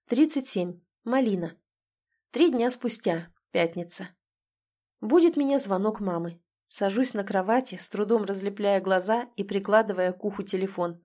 37. Малина. 3 дня спустя. Пятница. Будет меня звонок мамы. Сажусь на кровати, с трудом разлепляя глаза и прикладывая к уху телефон.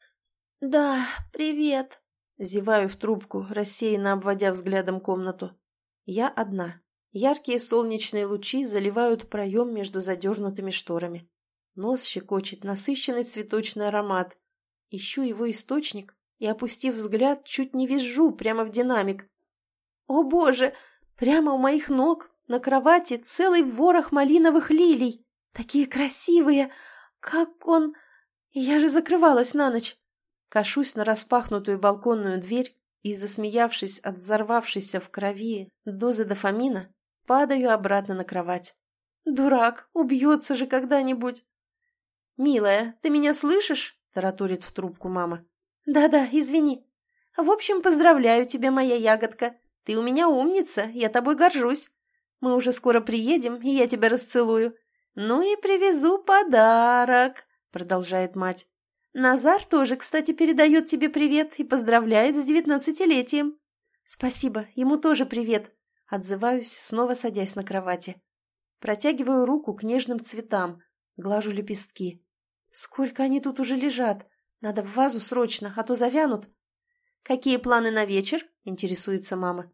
«Да, привет», — зеваю в трубку, рассеянно обводя взглядом комнату. Я одна. Яркие солнечные лучи заливают проем между задернутыми шторами. Нос щекочет насыщенный цветочный аромат. Ищу его источник и, опустив взгляд, чуть не визжу прямо в динамик. О боже! Прямо у моих ног на кровати целый ворох малиновых лилий. Такие красивые! Как он... Я же закрывалась на ночь. Кашусь на распахнутую балконную дверь и, засмеявшись от взорвавшейся в крови дозы дофамина, падаю обратно на кровать. Дурак, убьется же когда-нибудь. «Милая, ты меня слышишь?» – тараторит в трубку мама. «Да-да, извини. В общем, поздравляю тебя, моя ягодка. Ты у меня умница, я тобой горжусь. Мы уже скоро приедем, и я тебя расцелую. Ну и привезу подарок», – продолжает мать. «Назар тоже, кстати, передает тебе привет и поздравляет с 19-летием». «Спасибо, ему тоже привет», – отзываюсь, снова садясь на кровати. Протягиваю руку к нежным цветам, глажу лепестки. Сколько они тут уже лежат? Надо в вазу срочно, а то завянут. «Какие планы на вечер?» – интересуется мама.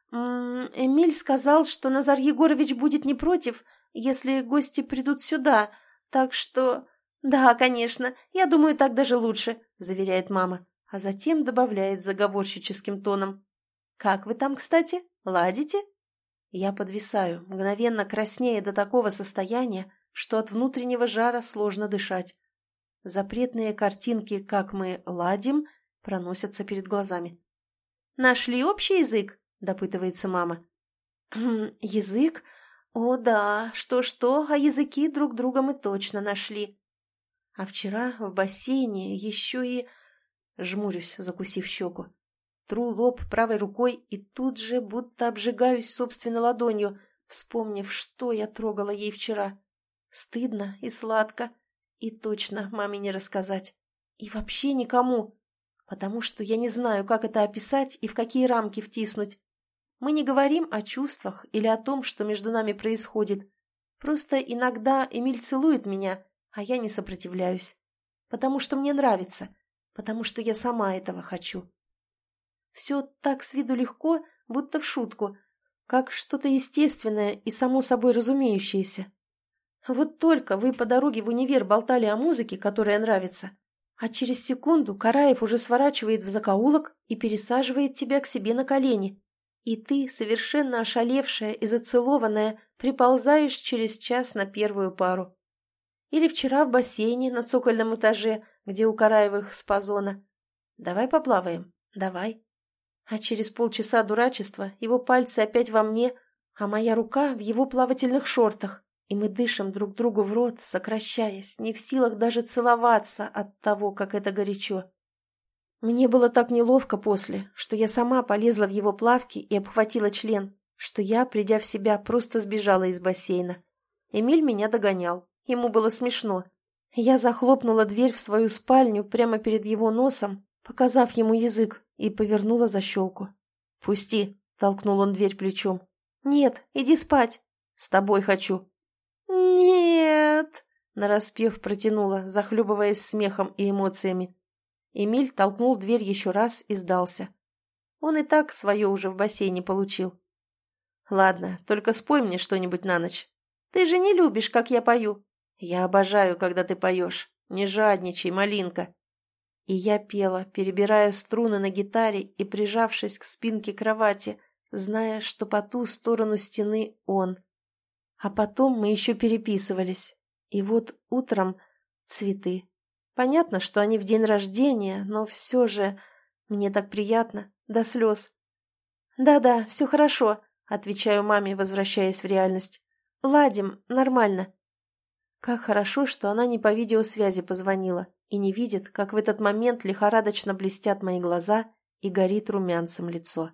Эмиль сказал, что Назар Егорович будет не против, если гости придут сюда, так что...» «Да, конечно, я думаю, так даже лучше», – заверяет мама, а затем добавляет заговорщическим тоном. «Как вы там, кстати? Ладите?» Я подвисаю, мгновенно краснея до такого состояния, что от внутреннего жара сложно дышать. Запретные картинки, как мы ладим, проносятся перед глазами. «Нашли общий язык?» – допытывается мама. «Язык? О да, что-что, а языки друг друга мы точно нашли. А вчера в бассейне еще и...» Жмурюсь, закусив щеку. Тру лоб правой рукой и тут же будто обжигаюсь собственной ладонью, вспомнив, что я трогала ей вчера. Стыдно и сладко. И точно маме не рассказать. И вообще никому. Потому что я не знаю, как это описать и в какие рамки втиснуть. Мы не говорим о чувствах или о том, что между нами происходит. Просто иногда Эмиль целует меня, а я не сопротивляюсь. Потому что мне нравится. Потому что я сама этого хочу. Все так с виду легко, будто в шутку, как что-то естественное и само собой разумеющееся. Вот только вы по дороге в универ болтали о музыке, которая нравится, а через секунду Караев уже сворачивает в закоулок и пересаживает тебя к себе на колени, и ты, совершенно ошалевшая и зацелованная, приползаешь через час на первую пару. Или вчера в бассейне на цокольном этаже, где у Караевых спа-зона. «Давай поплаваем? Давай». А через полчаса дурачества его пальцы опять во мне, а моя рука в его плавательных шортах, и мы дышим друг другу в рот, сокращаясь, не в силах даже целоваться от того, как это горячо. Мне было так неловко после, что я сама полезла в его плавки и обхватила член, что я, придя в себя, просто сбежала из бассейна. Эмиль меня догонял. Ему было смешно. Я захлопнула дверь в свою спальню прямо перед его носом, показав ему язык, и повернула защелку. «Пусти», — толкнул он дверь плечом. «Нет, иди спать». «С тобой хочу». «Нет», — нараспев протянула, захлебываясь смехом и эмоциями. Эмиль толкнул дверь еще раз и сдался. Он и так свое уже в бассейне получил. «Ладно, только спой мне что-нибудь на ночь. Ты же не любишь, как я пою». «Я обожаю, когда ты поешь. Не жадничай, малинка». И я пела, перебирая струны на гитаре и прижавшись к спинке кровати, зная, что по ту сторону стены он. А потом мы еще переписывались. И вот утром цветы. Понятно, что они в день рождения, но все же мне так приятно, до слез. «Да-да, все хорошо», — отвечаю маме, возвращаясь в реальность. «Ладим, нормально». Как хорошо, что она не по видеосвязи позвонила и не видит, как в этот момент лихорадочно блестят мои глаза и горит румянцем лицо.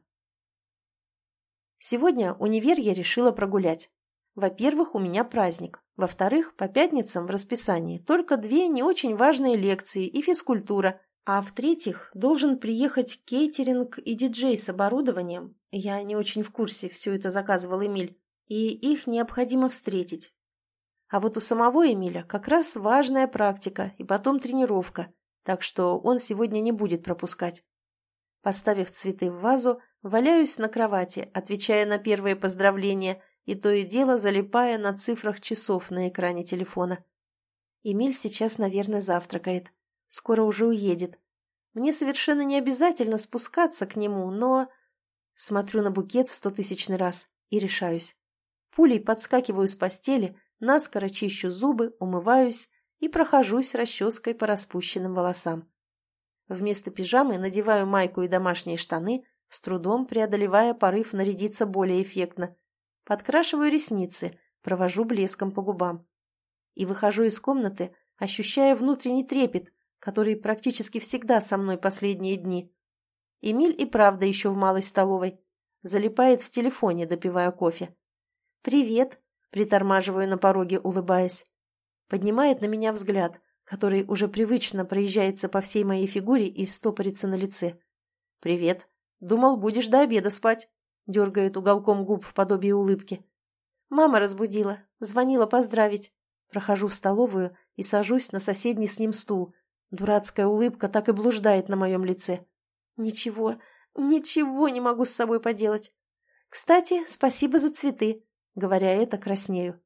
Сегодня универ я решила прогулять. Во-первых, у меня праздник. Во-вторых, по пятницам в расписании только 2 не очень важные лекции и физкультура, А в-третьих, должен приехать кейтеринг и диджей с оборудованием. Я не очень в курсе, все это заказывал Эмиль. И их необходимо встретить. А вот у самого Эмиля как раз важная практика и потом тренировка, так что он сегодня не будет пропускать. Поставив цветы в вазу, валяюсь на кровати, отвечая на первые поздравления и то и дело залипая на цифрах часов на экране телефона. Эмиль сейчас, наверное, завтракает. Скоро уже уедет. Мне совершенно не обязательно спускаться к нему, но... Смотрю на букет в 100-тысячный раз и решаюсь. Пулей подскакиваю с постели, наскоро чищу зубы, умываюсь и прохожусь расческой по распущенным волосам. Вместо пижамы надеваю майку и домашние штаны, с трудом преодолевая порыв нарядиться более эффектно. Подкрашиваю ресницы, провожу блеском по губам. И выхожу из комнаты, ощущая внутренний трепет, который практически всегда со мной последние дни. Эмиль и правда еще в малой столовой. Залипает в телефоне, допивая кофе. «Привет!» – притормаживаю на пороге, улыбаясь. Поднимает на меня взгляд, который уже привычно проезжается по всей моей фигуре и стопорится на лице. «Привет! Думал, будешь до обеда спать!» – дергает уголком губ в подобии улыбки. «Мама разбудила, звонила поздравить». Прохожу в столовую и сажусь на соседний с ним стул. Дурацкая улыбка так и блуждает на моем лице. Ничего не могу с собой поделать. «Кстати, спасибо за цветы», — говоря это, краснею.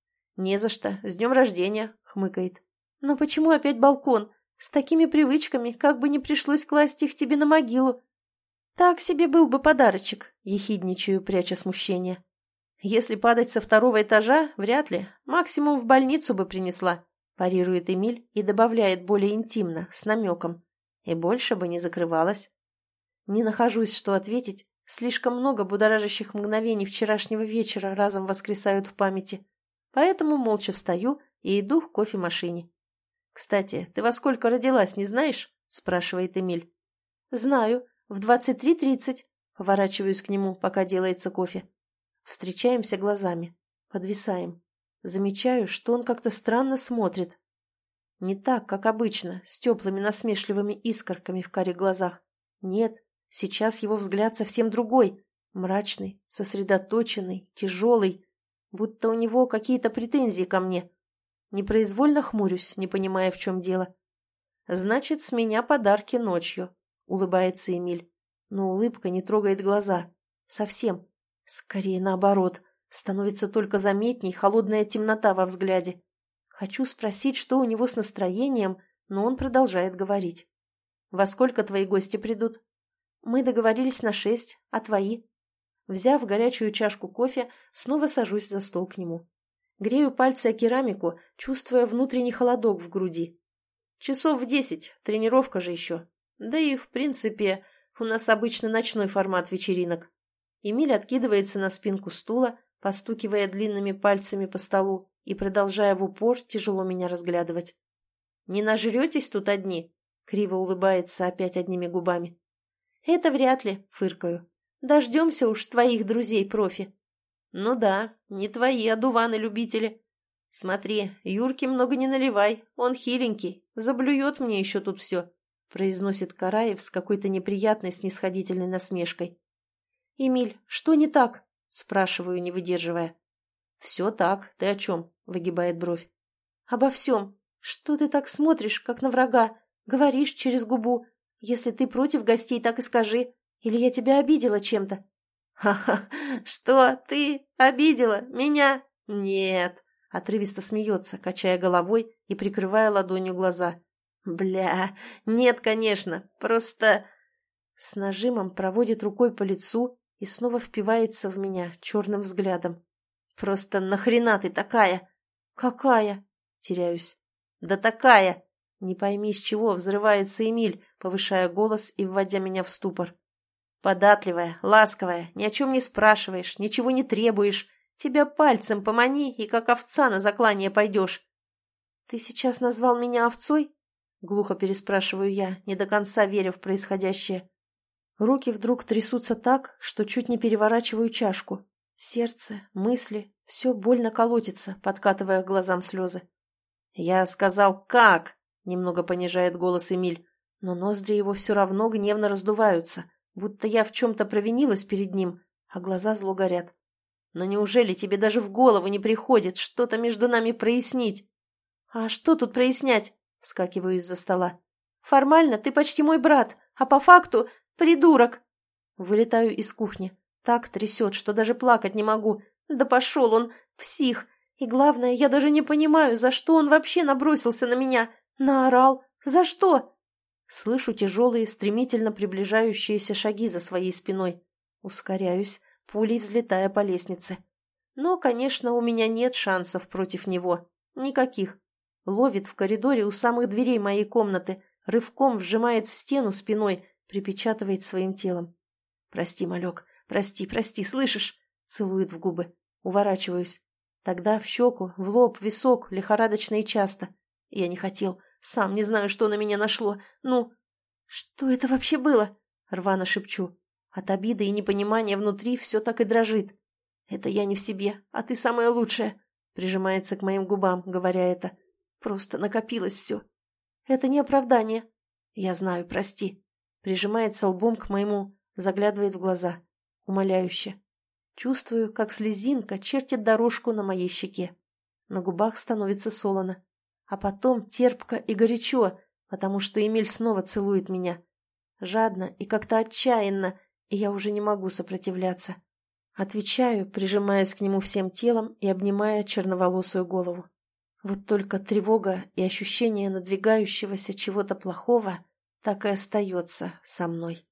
«Не за что, с днем рождения», — хмыкает. «Но почему опять балкон? С такими привычками, как бы не пришлось класть их тебе на могилу». «Так себе был бы подарочек», — ехидничаю, пряча смущение. «Если падать со 2-го этажа, вряд ли. Максимум в больницу бы принесла», – парирует Эмиль и добавляет более интимно, с намеком. «И больше бы не закрывалась». Не нахожусь, что ответить. Слишком много будоражащих мгновений вчерашнего вечера разом воскресают в памяти. Поэтому молча встаю и иду к кофемашине. «Кстати, ты во сколько родилась, не знаешь?» – спрашивает Эмиль. «Знаю, в 23:30. Поворачиваюсь к нему, пока делается кофе. Встречаемся глазами. Подвисаем. Замечаю, что он как-то странно смотрит. Не так, как обычно, с теплыми насмешливыми искорками в карих глазах. Нет, сейчас его взгляд совсем другой. Мрачный, сосредоточенный, тяжелый. Будто у него какие-то претензии ко мне. Непроизвольно хмурюсь, не понимая, в чем дело. «Значит, с меня подарки ночью», — улыбается Эмиль. Но улыбка не трогает глаза. Совсем. Скорее наоборот. Становится только заметней холодная темнота во взгляде. Хочу спросить, что у него с настроением, но он продолжает говорить. «Во сколько твои гости придут?» «Мы договорились на 6, а твои?» Взяв горячую чашку кофе, снова сажусь за стол к нему. Грею пальцы о керамику, чувствуя внутренний холодок в груди. Часов в 10, тренировка же еще. Да и, в принципе, у нас обычно ночной формат вечеринок. Эмиль откидывается на спинку стула, постукивая длинными пальцами по столу и продолжая в упор тяжело меня разглядывать. «Не нажретесь тут одни?» — криво улыбается опять одними губами. «Это вряд ли», — фыркаю. «Дождемся уж твоих друзей-профи». «Ну да, не твои одуваны-любители. Смотри, Юрке много не наливай, он хиленький, заблюет мне еще тут все», — произносит Караев с какой-то неприятной снисходительной насмешкой. «Эмиль, что не так?» – спрашиваю, не выдерживая. «Все так. Ты о чем?» – выгибает бровь. «Обо всем. Что ты так смотришь, как на врага? Говоришь через губу. Если ты против гостей, так и скажи. Или я тебя обидела чем-то?» «Ха-ха! Что, ты обидела? Меня? Нет!» – отрывисто смеется, качая головой и прикрывая ладонью глаза. «Бля, нет, конечно, просто...» С нажимом проводит рукой по лицу и снова впивается в меня черным взглядом. «Просто нахрена ты такая?» «Какая?» — теряюсь. «Да такая!» Не пойми, с чего взрывается Эмиль, повышая голос и вводя меня в ступор. «Податливая, ласковая, ни о чем не спрашиваешь, ничего не требуешь. Тебя пальцем помани, и как овца на заклание пойдешь». «Ты сейчас назвал меня овцой?» — глухо переспрашиваю я, не до конца веря в происходящее. Руки вдруг трясутся так, что чуть не переворачиваю чашку. Сердце, мысли, все больно колотится, подкатывая к глазам слезы. «Я сказал, как?» — немного понижает голос Эмиль. Но ноздри его все равно гневно раздуваются, будто я в чем-то провинилась перед ним, а глаза зло горят. Но неужели тебе даже в голову не приходит что-то между нами прояснить? А что тут прояснять? Вскакиваю из-за стола. Формально ты почти мой брат, а по факту придурок. Вылетаю из кухни. Так трясет, что даже плакать не могу. Да пошел он, псих. И главное, я даже не понимаю, за что он вообще набросился на меня. Наорал. За что? Слышу тяжелые, стремительно приближающиеся шаги за своей спиной. Ускоряюсь, пулей взлетая по лестнице. Но, конечно, у меня нет шансов против него. Никаких. Ловит в коридоре у самых дверей моей комнаты, рывком вжимает в стену спиной, припечатывает своим телом. «Прости, малек, прости, слышишь?» Целует в губы. Уворачиваюсь. Тогда в щеку, в лоб, висок, лихорадочно и часто. Я не хотел. Сам не знаю, что на меня нашло. Ну, что это вообще было? Рвано шепчу. От обиды и непонимания внутри все так и дрожит. Это я не в себе, а ты самая лучшая. Прижимается к моим губам, говоря это. Просто накопилось все. Это не оправдание. Я знаю, прости. Прижимается лбом к моему, заглядывает в глаза. Умоляюще. Чувствую, как слезинка чертит дорожку на моей щеке. На губах становится солоно. А потом терпко и горячо, потому что Эмиль снова целует меня. Жадно и как-то отчаянно, и я уже не могу сопротивляться. Отвечаю, прижимаясь к нему всем телом и обнимая черноволосую голову. Вот только тревога и ощущение надвигающегося чего-то плохого так и остается со мной.